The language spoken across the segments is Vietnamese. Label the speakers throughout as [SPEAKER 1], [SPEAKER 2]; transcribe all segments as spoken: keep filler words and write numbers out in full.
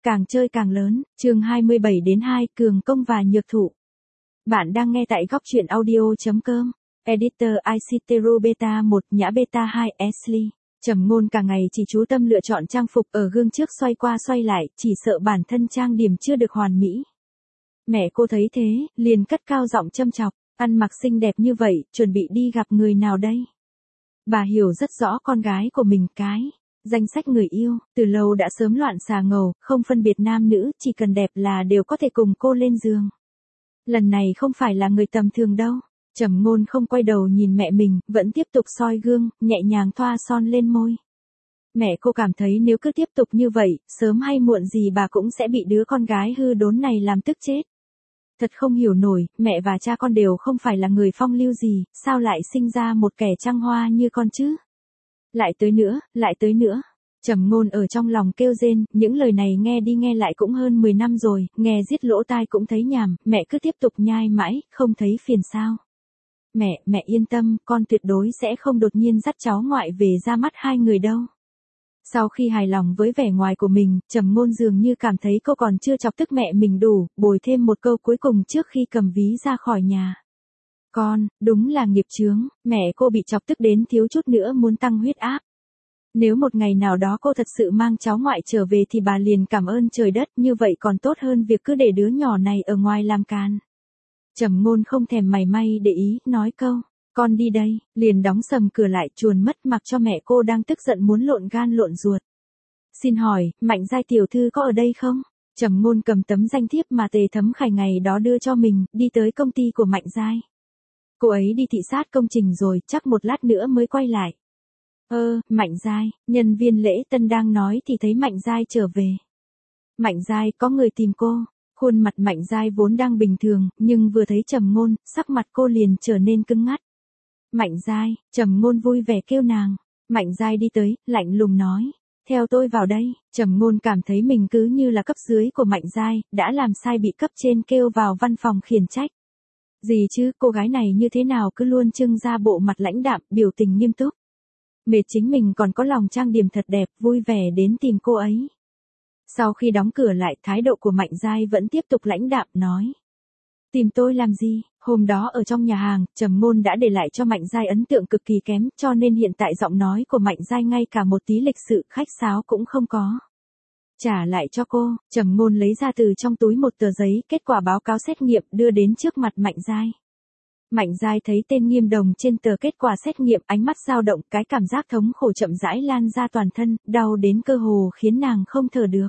[SPEAKER 1] càng chơi càng lớn, chương hai mươi bảy đến hai, cường công và nhược thụ. Bạn đang nghe tại góc truyện audio.com. Editor Icetero Beta một, Nhã Beta hai, Ashley. Trầm Ngôn cả ngày chỉ chú tâm lựa chọn trang phục, ở gương trước xoay qua xoay lại, chỉ sợ bản thân trang điểm chưa được hoàn mỹ. Mẹ cô thấy thế, liền cất cao giọng châm chọc, ăn mặc xinh đẹp như vậy, chuẩn bị đi gặp người nào đây? Bà hiểu rất rõ con gái của mình cái. Danh sách người yêu, từ lâu đã sớm loạn xà ngầu, không phân biệt nam nữ, chỉ cần đẹp là đều có thể cùng cô lên giường. Lần này không phải là người tầm thường đâu. Trầm Ngôn không quay đầu nhìn mẹ mình, vẫn tiếp tục soi gương, nhẹ nhàng thoa son lên môi. Mẹ cô cảm thấy nếu cứ tiếp tục như vậy, sớm hay muộn gì bà cũng sẽ bị đứa con gái hư đốn này làm tức chết. Thật không hiểu nổi, mẹ và cha con đều không phải là người phong lưu gì, sao lại sinh ra một kẻ trăng hoa như con chứ? Lại tới nữa, lại tới nữa. Trầm Ngôn ở trong lòng kêu rên, những lời này nghe đi nghe lại cũng hơn mười năm rồi, nghe giết lỗ tai cũng thấy nhàm, mẹ cứ tiếp tục nhai mãi, không thấy phiền sao? Mẹ, mẹ yên tâm, con tuyệt đối sẽ không đột nhiên dắt cháu ngoại về ra mắt hai người đâu. Sau khi hài lòng với vẻ ngoài của mình, Trầm Ngôn dường như cảm thấy cô còn chưa chọc tức mẹ mình đủ, bồi thêm một câu cuối cùng trước khi cầm ví ra khỏi nhà. Con, đúng là nghiệp chướng, mẹ cô bị chọc tức đến thiếu chút nữa muốn tăng huyết áp. Nếu một ngày nào đó cô thật sự mang cháu ngoại trở về thì bà liền cảm ơn trời đất, như vậy còn tốt hơn việc cứ để đứa nhỏ này ở ngoài làm càn. Trầm Ngôn không thèm mảy may để ý, nói câu, con đi đây, liền đóng sầm cửa lại chuồn mất mặc cho mẹ cô đang tức giận muốn lộn gan lộn ruột. Xin hỏi, Mạnh Giai tiểu thư có ở đây không? Trầm Ngôn cầm tấm danh thiếp mà Tề Thấm Khải ngày đó đưa cho mình, đi tới công ty của Mạnh Giai. Cô ấy đi thị sát công trình rồi, chắc một lát nữa mới quay lại. Ơ, Mạnh Giai, nhân viên lễ tân đang nói thì thấy Mạnh Giai trở về. Mạnh Giai, có người tìm cô. Khuôn mặt Mạnh Giai vốn đang bình thường, nhưng vừa thấy Trầm Ngôn, sắc mặt cô liền trở nên cứng ngắt. Mạnh Giai, Trầm Ngôn vui vẻ kêu nàng. Mạnh Giai đi tới, lạnh lùng nói, theo tôi vào đây. Trầm Ngôn cảm thấy mình cứ như là cấp dưới của Mạnh Giai, đã làm sai bị cấp trên kêu vào văn phòng khiển trách. Gì chứ, cô gái này như thế nào cứ luôn trưng ra bộ mặt lãnh đạm, biểu tình nghiêm túc. Mệt chính mình còn có lòng trang điểm thật đẹp, vui vẻ đến tìm cô ấy. Sau khi đóng cửa lại, thái độ của Mạnh Giai vẫn tiếp tục lãnh đạm, nói. Tìm tôi làm gì? Hôm đó ở trong nhà hàng, Trầm Ngôn đã để lại cho Mạnh Giai ấn tượng cực kỳ kém, cho nên hiện tại giọng nói của Mạnh Giai ngay cả một tí lịch sự khách sáo cũng không có. Trả lại cho cô, Trầm Ngôn lấy ra từ trong túi một tờ giấy, kết quả báo cáo xét nghiệm đưa đến trước mặt Mạnh Giai. Mạnh Giai thấy tên nghiêm đồng trên tờ kết quả xét nghiệm, ánh mắt dao động, cái cảm giác thống khổ chậm rãi lan ra toàn thân, đau đến cơ hồ khiến nàng không thở được.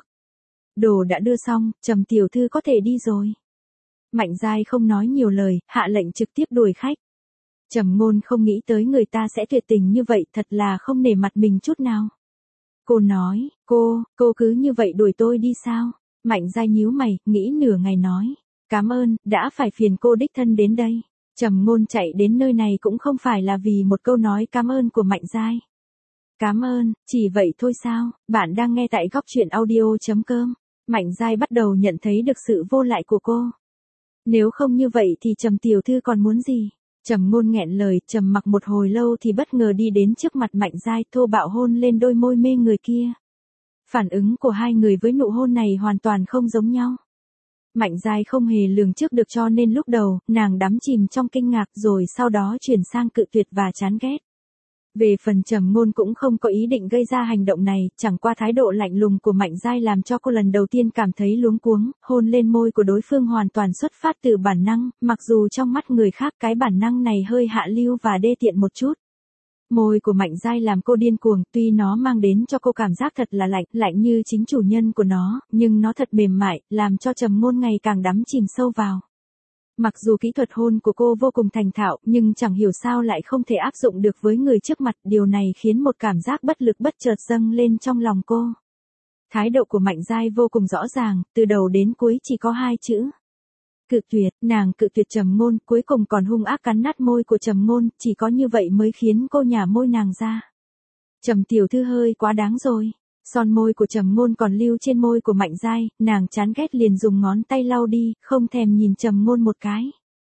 [SPEAKER 1] Đồ đã đưa xong, Trầm tiểu thư có thể đi rồi. Mạnh Giai không nói nhiều lời, hạ lệnh trực tiếp đuổi khách. Trầm Ngôn không nghĩ tới người ta sẽ tuyệt tình như vậy, thật là không nể mặt mình chút nào. Cô nói, cô, cô cứ như vậy đuổi tôi đi sao? Mạnh Giai nhíu mày, nghĩ nửa ngày nói, cảm ơn, đã phải phiền cô đích thân đến đây. Trầm Ngôn chạy đến nơi này cũng không phải là vì một câu nói cảm ơn của Mạnh Giai. Cảm ơn, chỉ vậy thôi sao? Bạn đang nghe tại góc truyện audio.com. Mạnh Giai bắt đầu nhận thấy được sự vô lại của cô. Nếu không như vậy thì Trầm tiểu thư còn muốn gì? Trầm Ngôn nghẹn lời, trầm mặc một hồi lâu thì bất ngờ đi đến trước mặt Mạnh Giai, thô bạo hôn lên đôi môi mê người kia. Phản ứng của hai người với nụ hôn này hoàn toàn không giống nhau. Mạnh Giai không hề lường trước được cho nên lúc đầu, nàng đắm chìm trong kinh ngạc rồi sau đó chuyển sang cự tuyệt và chán ghét. Về phần Trầm Ngôn cũng không có ý định gây ra hành động này, chẳng qua thái độ lạnh lùng của Mạnh Giai làm cho cô lần đầu tiên cảm thấy luống cuống, hôn lên môi của đối phương hoàn toàn xuất phát từ bản năng, mặc dù trong mắt người khác cái bản năng này hơi hạ lưu và đê tiện một chút. Môi của Mạnh Giai làm cô điên cuồng, tuy nó mang đến cho cô cảm giác thật là lạnh, lạnh như chính chủ nhân của nó, nhưng nó thật mềm mại, làm cho Trầm Ngôn ngày càng đắm chìm sâu vào. Mặc dù kỹ thuật hôn của cô vô cùng thành thạo, nhưng chẳng hiểu sao lại không thể áp dụng được với người trước mặt, điều này khiến một cảm giác bất lực bất chợt dâng lên trong lòng cô. Thái độ của Mạnh Giai vô cùng rõ ràng, từ đầu đến cuối chỉ có hai chữ. Cự tuyệt, nàng cự tuyệt Trầm Ngôn, cuối cùng còn hung ác cắn nát môi của Trầm Ngôn, chỉ có như vậy mới khiến cô nhả môi nàng ra. Trầm tiểu thư hơi quá đáng rồi. Son môi của Trầm Ngôn còn lưu trên môi của Mạnh Giai, nàng chán ghét liền dùng ngón tay lau đi, không thèm nhìn Trầm Ngôn một cái.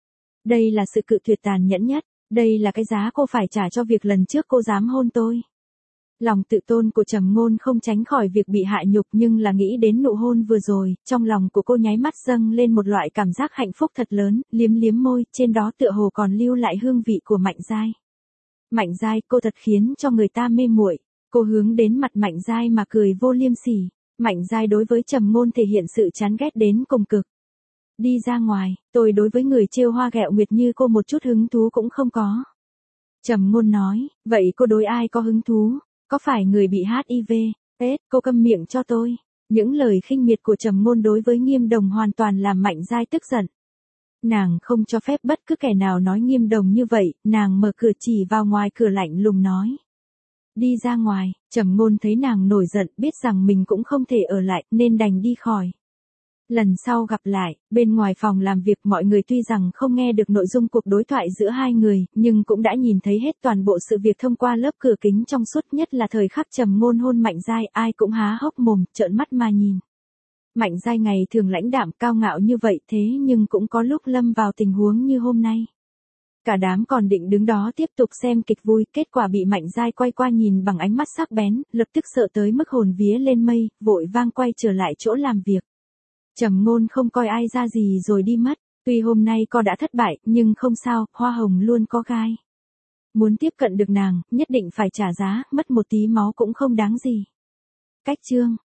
[SPEAKER 1] Đây là sự cự tuyệt tàn nhẫn nhất, đây là cái giá cô phải trả cho việc lần trước cô dám hôn tôi. Lòng tự tôn của Trầm Ngôn không tránh khỏi việc bị hạ nhục, nhưng là nghĩ đến nụ hôn vừa rồi, trong lòng của cô nháy mắt dâng lên một loại cảm giác hạnh phúc thật lớn, liếm liếm môi, trên đó tựa hồ còn lưu lại hương vị của Mạnh Giai. Mạnh Giai, cô thật khiến cho người ta mê muội. Cô hướng đến mặt Mạnh Giai mà cười vô liêm sỉ. Mạnh Giai đối với Trầm Ngôn thể hiện sự chán ghét đến cùng cực. Đi ra ngoài, tôi đối với người trêu hoa ghẹo nguyệt như cô một chút hứng thú cũng không có. Trầm Ngôn nói, vậy cô đối ai có hứng thú? Có phải người bị hát i vê? Tết, cô câm miệng cho tôi. Những lời khinh miệt của Trầm Ngôn đối với Nghiêm Đồng hoàn toàn làm Mạnh Giai tức giận. Nàng không cho phép bất cứ kẻ nào nói Nghiêm Đồng như vậy, nàng mở cửa chỉ vào ngoài cửa lạnh lùng nói. Đi ra ngoài. Trầm Ngôn thấy nàng nổi giận, biết rằng mình cũng không thể ở lại, nên đành đi khỏi. Lần sau gặp lại, bên ngoài phòng làm việc mọi người tuy rằng không nghe được nội dung cuộc đối thoại giữa hai người, nhưng cũng đã nhìn thấy hết toàn bộ sự việc thông qua lớp cửa kính trong suốt, nhất là thời khắc Trầm Ngôn hôn Mạnh Giai, ai cũng há hốc mồm, trợn mắt mà nhìn. Mạnh Giai ngày thường lãnh đạm cao ngạo như vậy thế nhưng cũng có lúc lâm vào tình huống như hôm nay. Cả đám còn định đứng đó tiếp tục xem kịch vui, kết quả bị Mạnh Giai quay qua nhìn bằng ánh mắt sắc bén, lập tức sợ tới mức hồn vía lên mây, vội vang quay trở lại chỗ làm việc. Trầm Ngôn không coi ai ra gì rồi đi mất, tuy hôm nay cô đã thất bại, nhưng không sao, hoa hồng luôn có gai. Muốn tiếp cận được nàng, nhất định phải trả giá, mất một tí máu cũng không đáng gì. Cách chương